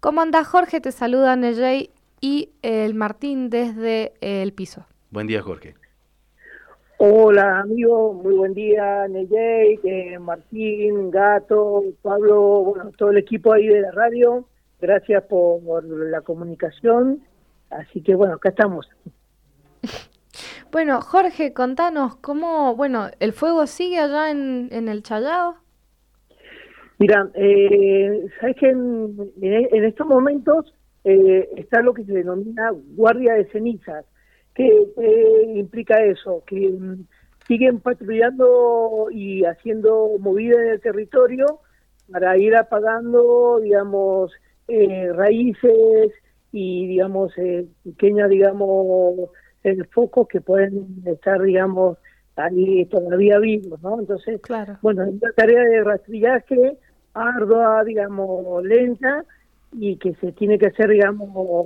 ¿Cómo andás, Jorge? Te saluda Neyey y el Martín desde el piso. Buen día, Jorge. Hola, amigo, muy buen día, Neyey, Martín, Gato, Pablo, bueno, todo el equipo ahí de la radio. Gracias por la comunicación. Así que, bueno, acá estamos. Bueno, Jorge, contanos cómo, el fuego sigue allá en el Challao. Mira, sabes que en estos momentos está lo que se denomina guardia de cenizas. ¿Qué implica eso? Que siguen patrullando y haciendo movida en el territorio para ir apagando, digamos, raíces y, digamos, pequeñas, digamos, focos que pueden estar, digamos, ahí todavía vivos, ¿no? Entonces, Claro. bueno, es una tarea de rastrillaje ardua, digamos, lenta, y que se tiene que hacer, digamos,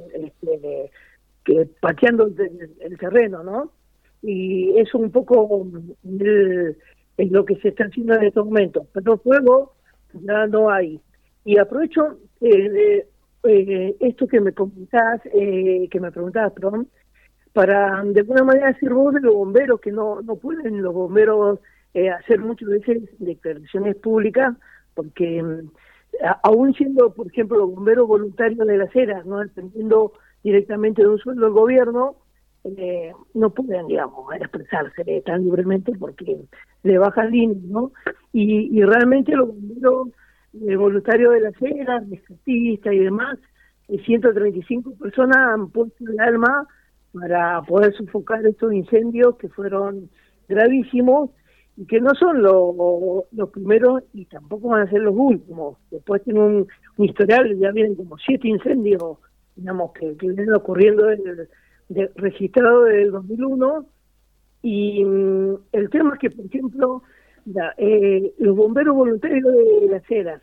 que pateando el terreno, ¿no? Y eso un poco es lo que se está haciendo en estos momentos. Pero fuego ya no hay. Y aprovecho esto que me preguntabas, perdón, para de alguna manera decir vos de los bomberos, que no pueden los bomberos hacer muchas veces declaraciones públicas, porque aún siendo, por ejemplo, los bomberos voluntarios de las Heras, no dependiendo directamente de un sueldo del gobierno, no pueden, digamos, expresarse tan libremente porque le bajan líneas, ¿no? Y realmente los bomberos voluntarios de las Heras, rescatistas y demás, 135 personas han puesto el alma para poder sofocar estos incendios que fueron gravísimos y que no son los primeros y tampoco van a ser los últimos. Después tienen un historial, ya vienen como 7 incendios, digamos, que vienen ocurriendo registrado desde el 2001, y el tema es que, por ejemplo, los bomberos voluntarios de las Heras,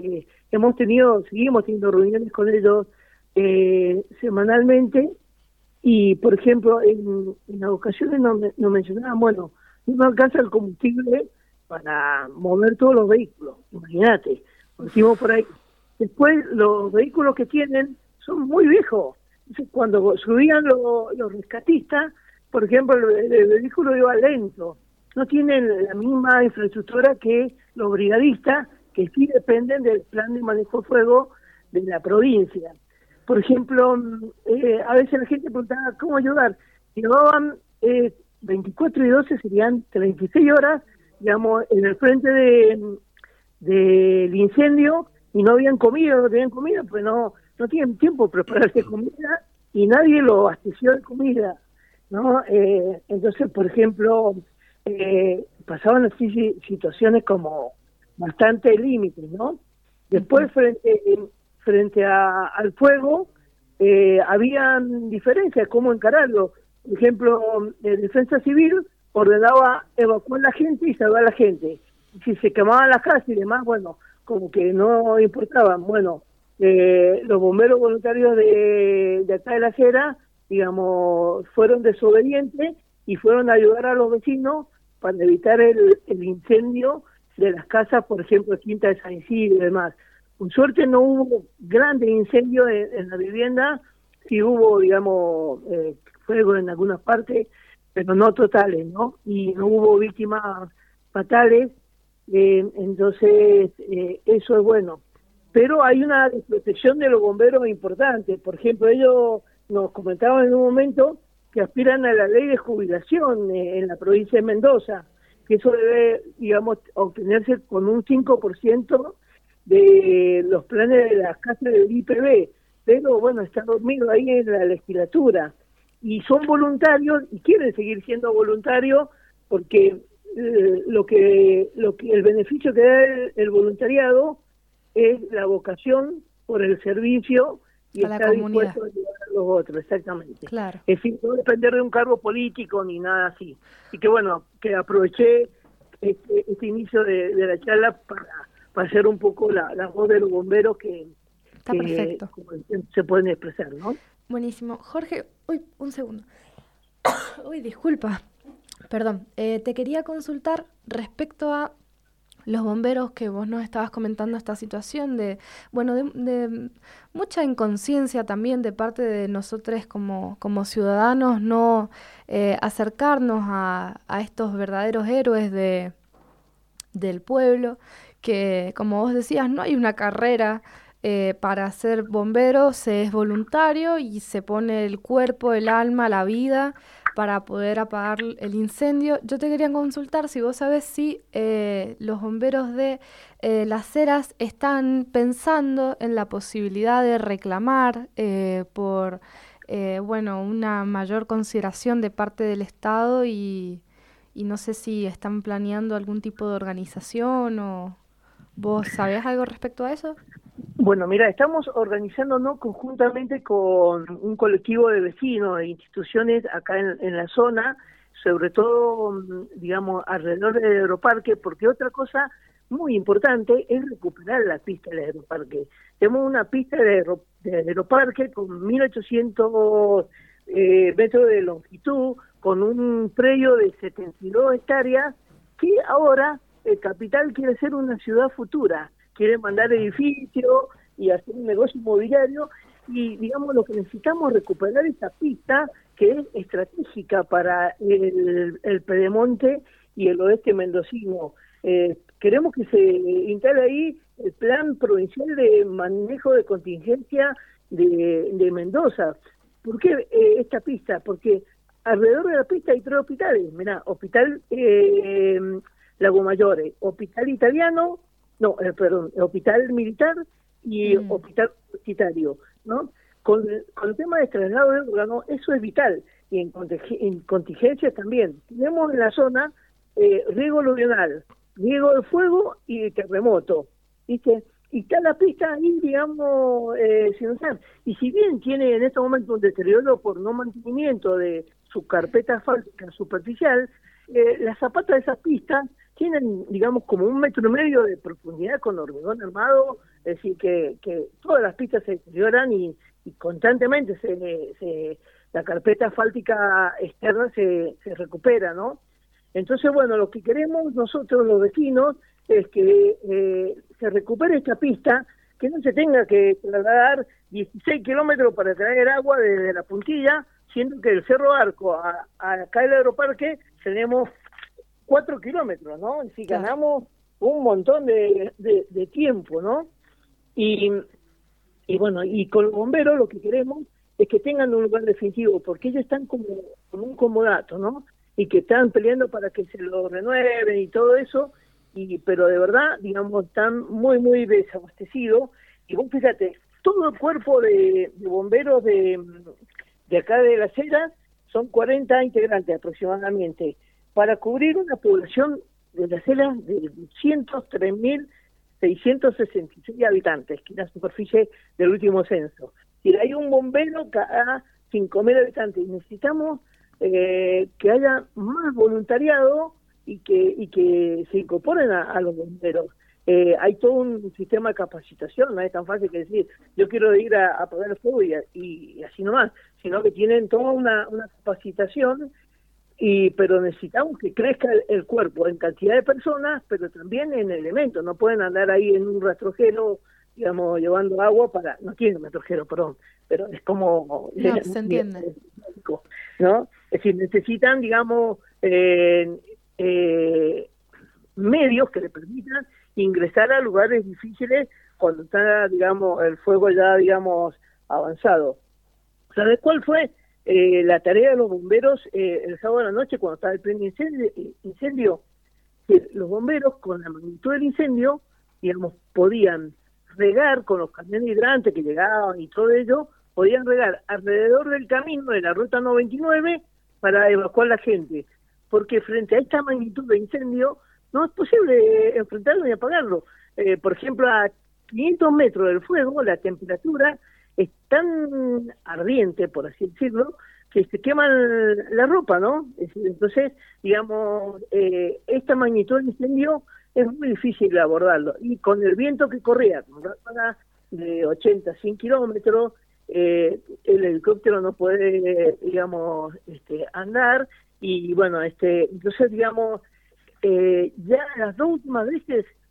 seguimos teniendo reuniones con ellos semanalmente, y, por ejemplo, en las ocasiones nos mencionaban, bueno, no alcanza el combustible para mover todos los vehículos, imagínate, lo decimos por ahí. Después, los vehículos que tienen son muy viejos. Entonces, cuando subían los rescatistas, por ejemplo, el vehículo iba lento. No tienen la misma infraestructura que los brigadistas, que sí dependen del plan de manejo de fuego de la provincia. Por ejemplo, a veces la gente preguntaba cómo ayudar. Llevaban 24 y 12, serían 36 horas, digamos, en el frente del incendio, y no tenían comida, pues no tienen tiempo para prepararse comida, y nadie lo abasteció de comida, ¿no? Entonces, por ejemplo, pasaban así situaciones como bastante límites, ¿no? Después, frente al fuego, habían diferencias, cómo encararlo. Por ejemplo, Defensa Civil ordenaba evacuar la gente y salvar a la gente. Si se quemaban las casas y demás, bueno, como que no importaban. Bueno, los bomberos voluntarios de acá de la Sierra, digamos, fueron desobedientes y fueron a ayudar a los vecinos para evitar el incendio de las casas, por ejemplo, Quinta de San Isidro y demás. Con suerte no hubo grandes incendios en la vivienda, sí hubo, digamos, fuego en algunas partes, pero no totales, ¿no? Y no hubo víctimas fatales, entonces eso es bueno. Pero hay una desprotección de los bomberos importante. Por ejemplo, ellos nos comentaban en un momento que aspiran a la ley de jubilación en la provincia de Mendoza, que eso debe, digamos, obtenerse con un 5% de los planes de las casas del IPB, pero bueno, está dormido ahí en la legislatura, y son voluntarios y quieren seguir siendo voluntarios porque el beneficio que da el voluntariado es la vocación por el servicio y a está dispuesto a ayudar a los otros, exactamente. Claro. Es decir, no depender de un cargo político ni nada así. Y que bueno, que aproveché este inicio de la charla para hacer un poco la voz de los bomberos que perfecto. Se pueden expresar, ¿no? Buenísimo. Jorge, un segundo. Disculpa. Perdón. Te quería consultar respecto a los bomberos que vos nos estabas comentando esta situación de, bueno, de mucha inconsciencia también de parte de nosotros como ciudadanos, no acercarnos a estos verdaderos héroes del pueblo, que como vos decías, no hay una carrera para ser bombero, se es voluntario y se pone el cuerpo, el alma, la vida para poder apagar el incendio. Yo te quería consultar si vos sabés si los bomberos de Las Heras están pensando en la posibilidad de reclamar por bueno, una mayor consideración de parte del Estado y no sé si están planeando algún tipo de organización o vos sabés algo respecto a eso. Bueno, mira, estamos organizándonos conjuntamente con un colectivo de vecinos e instituciones acá en la zona, sobre todo, digamos, alrededor del aeroparque, porque otra cosa muy importante es recuperar la pista del aeroparque. Tenemos una pista de aeroparque con 1.800 metros de longitud, con un predio de 72 hectáreas, que ahora el Capital quiere ser una ciudad futura, quiere mandar edificios y hacer un negocio inmobiliario, y digamos lo que necesitamos es recuperar esa pista que es estratégica para el Pedemonte y el oeste mendocino. Queremos que se instale ahí el plan provincial de manejo de contingencia de Mendoza. ¿Por qué esta pista? Porque alrededor de la pista hay 3 hospitales. Mirá, Hospital Lago Mayore, Hospital Italiano, Hospital Militar y Hospital Universitario, ¿no? Con el tema de traslado de órganos, eso es vital, y en contingencias también. Tenemos en la zona riego aluvional, riego de fuego y de terremoto, ¿viste? Y está la pista ahí, digamos, sin usar. Y si bien tiene en este momento un deterioro por no mantenimiento de su carpeta asfáltica superficial, las zapatas de esas pistas tienen, digamos, como 1,5 metros de profundidad con hormigón armado, es decir, que todas las pistas se deterioran y constantemente la carpeta asfáltica externa se recupera, ¿no? Entonces, bueno, lo que queremos nosotros los vecinos es que se recupere esta pista, que no se tenga que trasladar 16 kilómetros para traer agua desde la puntilla, siendo que del Cerro Arco a acá el aeroparque tenemos 4 kilómetros, ¿no? Es decir, ganamos un montón de tiempo, ¿no? Y bueno, y con los bomberos lo que queremos es que tengan un lugar definitivo, porque ellos están como un comodato, ¿no? Y que están peleando para que se lo renueven y todo eso, pero de verdad, digamos, están muy, muy desabastecidos. Y vos fíjate, todo el cuerpo de bomberos de acá de Las Heras son 40 integrantes aproximadamente, para cubrir una población de Las Heras de 203.666 habitantes, que es la superficie del último censo. Y hay un bombero cada 5.000 habitantes, y necesitamos que haya más voluntariado y que se incorporen a los bomberos. Hay todo un sistema de capacitación, no es tan fácil que decir, yo quiero ir a apagar el fuego y así nomás, sino que tienen toda una capacitación, pero necesitamos que crezca el cuerpo en cantidad de personas, pero también en elementos. No pueden andar ahí en un rastrojero, digamos, llevando agua no tienen rastrojero, perdón, pero es como... No, se entiende. ¿No? Es decir, necesitan, digamos, medios que le permitan ingresar a lugares difíciles cuando está, digamos, el fuego ya, digamos, avanzado. ¿Sabes cuál fue la tarea de los bomberos el sábado de la noche cuando estaba el pleno incendio? Que los bomberos, con la magnitud del incendio, digamos, podían regar con los camiones hidrantes que llegaban y todo ello, podían regar alrededor del camino de la ruta 99 para evacuar la gente, porque frente a esta magnitud de incendio no es posible enfrentarlo ni apagarlo. Por ejemplo, a 500 metros del fuego la temperatura es tan ardiente, por así decirlo, que se queman la ropa, ¿no? Es decir, entonces, digamos, esta magnitud de incendio es muy difícil de abordarlo. Y con el viento que corría, con ráfagas de 80, 100 kilómetros, el helicóptero no puede, digamos, andar, y bueno, entonces, digamos, ya las 2 últimas veces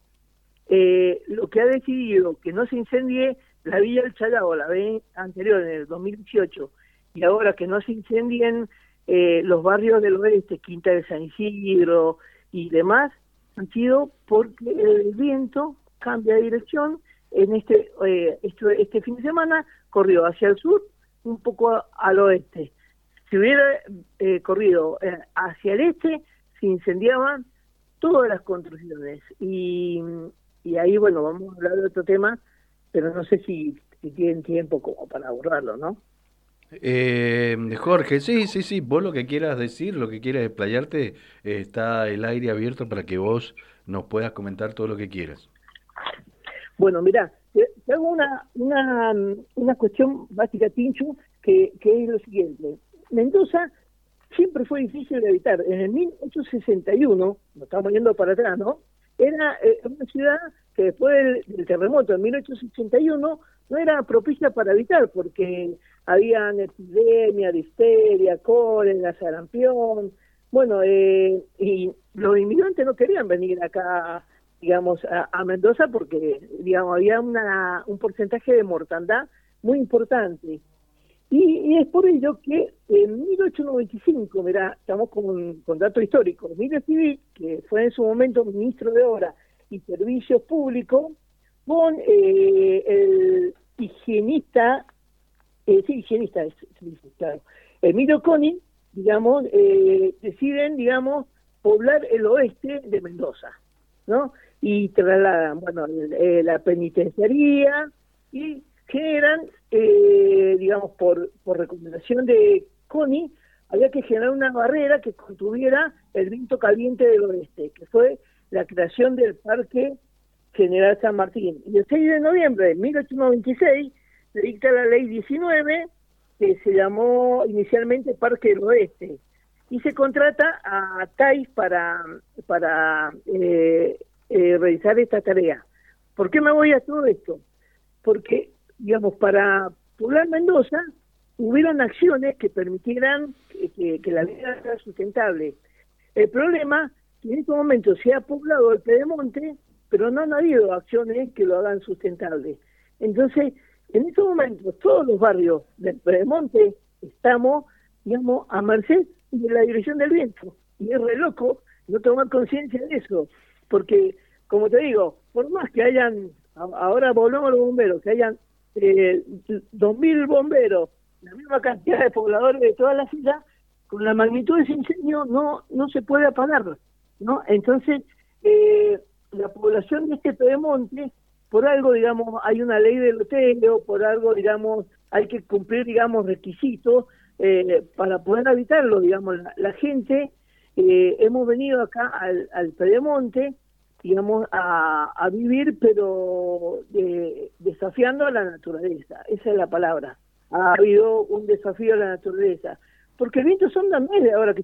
lo que ha decidido que no se incendie la Villa del Callao, la vez anterior, en el 2018, y ahora que no se incendien los barrios del oeste, Quinta de San Isidro y demás, han sido porque el viento cambia de dirección. En este fin de semana corrió hacia el sur, un poco al oeste. Si hubiera corrido hacia el este, se incendiaban todas las construcciones. Y ahí, bueno, vamos a hablar de otro tema, pero no sé si tienen tiempo como para abordarlo, ¿no? Jorge, sí, vos lo que quieras decir, lo que quieras explayarte, está el aire abierto para que vos nos puedas comentar todo lo que quieras. Bueno, mirá, te hago una cuestión básica, Tincho, que es lo siguiente. Mendoza siempre fue difícil de habitar. En el 1861, nos estamos yendo para atrás, ¿no? Era una ciudad que después del terremoto en 1881 no era propicia para habitar, porque habían epidemia, difteria, cólera, sarampión. Bueno, y los inmigrantes no querían venir acá, digamos, a Mendoza, porque, digamos, había un porcentaje de mortandad muy importante. Y es por ello que en 1895, mirá, estamos con datos históricos, Emilio Civil, que fue en su momento ministro de Obras y Servicios Públicos, con el higienista, claro, Emilio Coni, digamos, deciden, digamos, poblar el oeste de Mendoza, ¿no? Y trasladan, bueno, la penitenciaría y generan, digamos, por recomendación de Coni, había que generar una barrera que contuviera el viento caliente del oeste, que fue la creación del Parque General San Martín. Y el 6 de noviembre de 1896 se dicta la Ley 19, que se llamó inicialmente Parque del Oeste, y se contrata a TAIS para realizar esta tarea. ¿Por qué me voy a todo esto? Porque, digamos, para poblar Mendoza hubieron acciones que permitieran que la vida sea sustentable. El problema es que en este momento se ha poblado el Pedemonte, pero no han habido acciones que lo hagan sustentable. Entonces, en estos momentos, todos los barrios del Pedemonte estamos, digamos, a merced de la dirección del viento. Y es re loco no tomar conciencia de eso, porque, como te digo, por más que hayan, ahora volvemos a los bomberos, que hayan 2.000 bomberos, la misma cantidad de pobladores de toda la ciudad, con la magnitud de ese incendio no se puede apagar, ¿no? Entonces, la población de este Pedemonte, por algo, digamos, hay una ley del loteo, por algo, digamos, hay que cumplir, digamos, requisitos para poder habitarlo, digamos, la gente, hemos venido acá al Pedemonte, digamos, a vivir, pero desafiando a la naturaleza, esa es la palabra. Ha habido un desafío a la naturaleza, porque el viento sonda no es de ahora que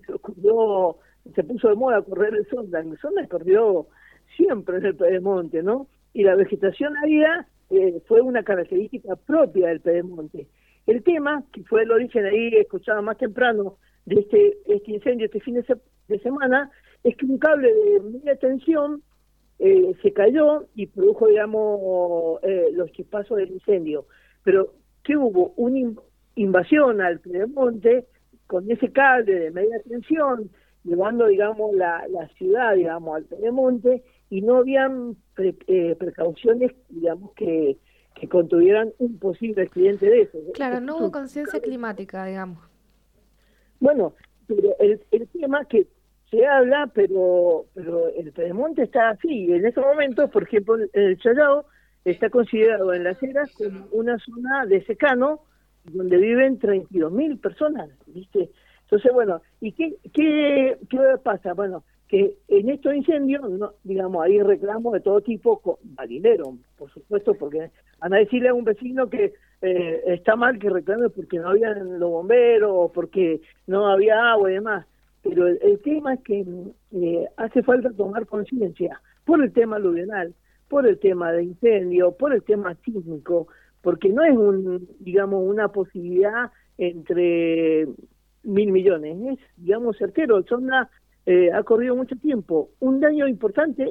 se puso de moda correr el sonda corrió siempre en el Pedemonte, ¿no? Y la vegetación ávida fue una característica propia del Pedemonte. El tema, que fue el origen ahí, escuchaba más temprano, de este incendio este fin de semana, es que un cable de media tensión se cayó y produjo, digamos, los chispazos del incendio. Pero, ¿qué hubo? Una invasión al Pedemonte con ese cable de media tensión, llevando, digamos, la ciudad, digamos, al Pedemonte, y no habían precauciones, digamos, que contuvieran un posible accidente de eso. Claro, no hubo conciencia climática, digamos. Bueno, pero el tema que se habla, pero el Pedemonte está así. En estos momentos, por ejemplo, el Challao está considerado en Las Heras como una zona de secano donde viven 32.000 personas, ¿viste? Entonces, bueno, ¿y qué pasa? Bueno, que en estos incendios, no, digamos, hay reclamos de todo tipo, con dinero, por supuesto, porque van a decirle a un vecino que está mal que reclame porque no habían los bomberos, o porque no había agua y demás. Pero el tema es que hace falta tomar conciencia por el tema aluvional, por el tema de incendio, por el tema sísmico, porque no es digamos, una posibilidad entre 1.000 millones, es, digamos, certero. El Sonda ha corrido mucho tiempo. Un daño importante,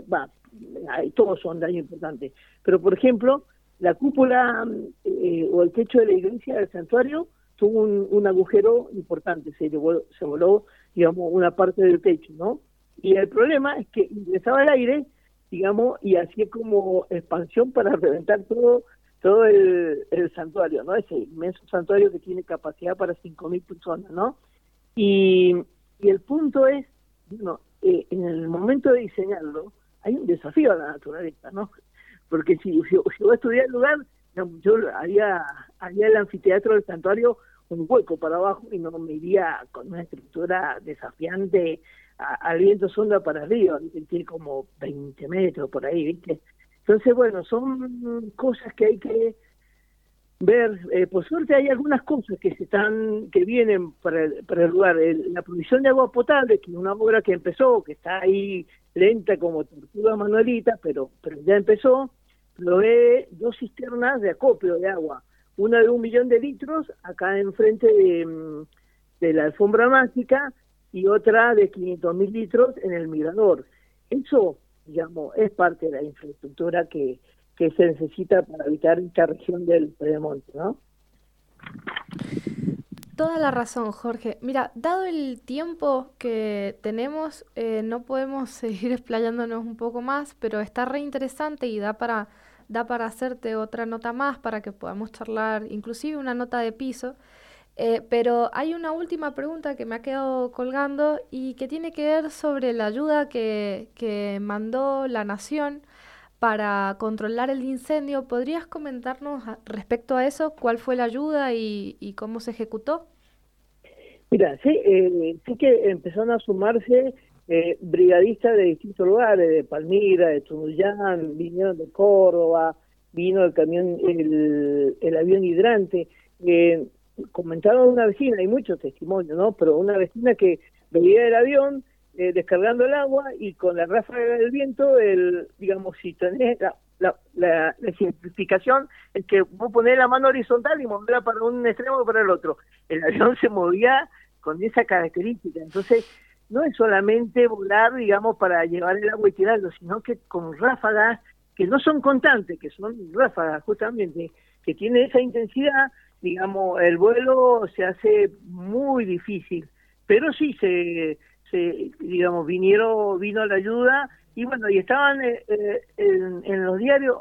todos son daños importantes. Pero, por ejemplo, la cúpula o el techo de la iglesia del santuario tuvo un agujero importante, se voló, digamos, una parte del techo, ¿no? Y el problema es que ingresaba el aire, digamos, y hacía como expansión para reventar todo el santuario, ¿no? Ese inmenso santuario que tiene capacidad para 5.000 personas, ¿no? Y el punto es, bueno, en el momento de diseñarlo, hay un desafío a la naturaleza, ¿no? Porque si yo estudiar el lugar, yo haría el anfiteatro del santuario un hueco para abajo y no me iría con una estructura desafiante al viento sonda para arriba, que tiene como 20 metros por ahí, ¿viste? Entonces, bueno, son cosas que hay que ver. Por suerte hay algunas cosas que vienen para el lugar. La provisión de agua potable, que es una obra que empezó, que está ahí lenta como tortuga manuelita, pero ya empezó. Provee 2 cisternas de acopio de agua, una de 1 millón de litros acá enfrente de la alfombra mágica y otra de 500.000 litros en el mirador. Eso, digamos, es parte de la infraestructura que se necesita para evitar esta región del Pedemonte, ¿no? Toda la razón, Jorge. Mira, dado el tiempo que tenemos, no podemos seguir explayándonos un poco más, pero está re interesante y da para hacerte otra nota más para que podamos charlar, inclusive una nota de piso. Pero hay una última pregunta que me ha quedado colgando y que tiene que ver sobre la ayuda que mandó la Nación para controlar el incendio. ¿Podrías comentarnos respecto a eso? ¿Cuál fue la ayuda y cómo se ejecutó? Mira, sí que empezaron a sumarse brigadistas de distintos lugares, de Palmira, de Tunuyán, vinieron de Córdoba, vino el camión, el avión hidrante. Comentaron una vecina, hay muchos testimonios, ¿no? Pero una vecina que veía el avión descargando el agua y con la ráfaga del viento, digamos, si tenés la simplificación es que vos ponés la mano horizontal y moverla para un extremo o para el otro. El avión se movía con esa característica. Entonces, no es solamente volar, digamos, para llevar el agua y tirarlo, sino que con ráfagas que no son constantes, que son ráfagas justamente, que tienen esa intensidad, digamos, el vuelo se hace muy difícil. Pero sí digamos, vino la ayuda y bueno, y estaban en los diarios,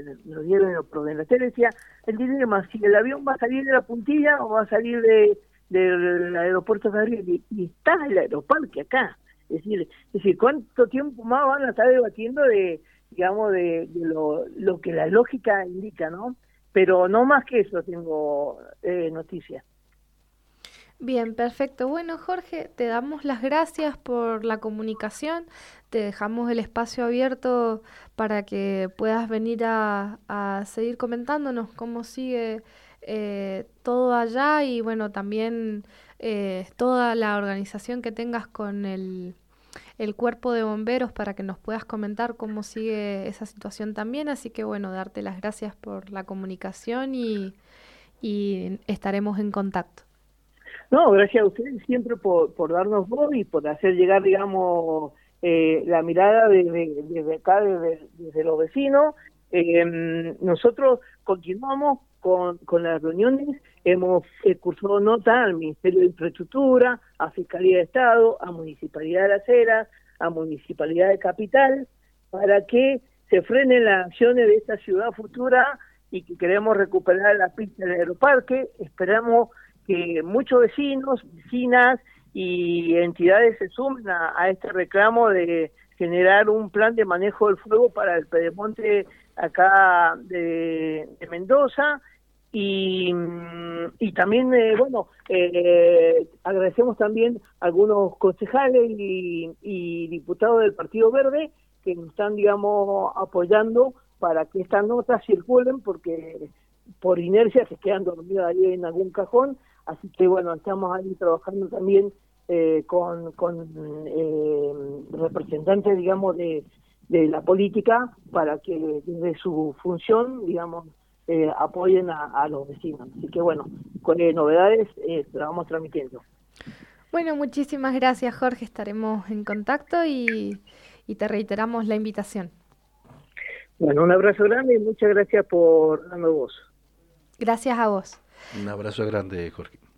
en la tele decía el dilema si el avión va a salir de la puntilla o va a salir del aeropuerto de Gabriel, y está el aeroparque acá. Es decir, ¿cuánto tiempo más van a estar debatiendo digamos, de lo que la lógica indica, ¿no? Pero no más que eso tengo noticias. Bien, perfecto. Bueno, Jorge, te damos las gracias por la comunicación. Te dejamos el espacio abierto para que puedas venir a seguir comentándonos cómo sigue todo allá y bueno, también toda la organización que tengas con el cuerpo de bomberos para que nos puedas comentar cómo sigue esa situación también. Así que bueno, darte las gracias por la comunicación y estaremos en contacto. No, gracias a ustedes siempre por darnos voz y por hacer llegar, digamos, la mirada desde acá, desde los vecinos. Nosotros continuamos con las reuniones, hemos cursado nota al Ministerio de Infraestructura, a Fiscalía de Estado, a Municipalidad de Las Heras, a Municipalidad de Capital, para que se frenen las acciones de esta ciudad futura y que queremos recuperar la pista del aeroparque. Esperamos que muchos vecinos, vecinas y entidades se sumen a este reclamo de generar un plan de manejo del fuego para el pedemonte acá de Mendoza. Y también, agradecemos también a algunos concejales y diputados del Partido Verde que nos están, digamos, apoyando para que estas notas circulen, porque por inercia se quedan dormidas ahí en algún cajón. Así que bueno, estamos ahí trabajando también con representantes, digamos, de la política para que desde su función, digamos, apoyen a los vecinos. Así que bueno, con novedades la vamos transmitiendo. Bueno, muchísimas gracias, Jorge. Estaremos en contacto y te reiteramos la invitación. Bueno, un abrazo grande y muchas gracias por darme voz. Gracias a vos. Un abrazo grande, Jorge.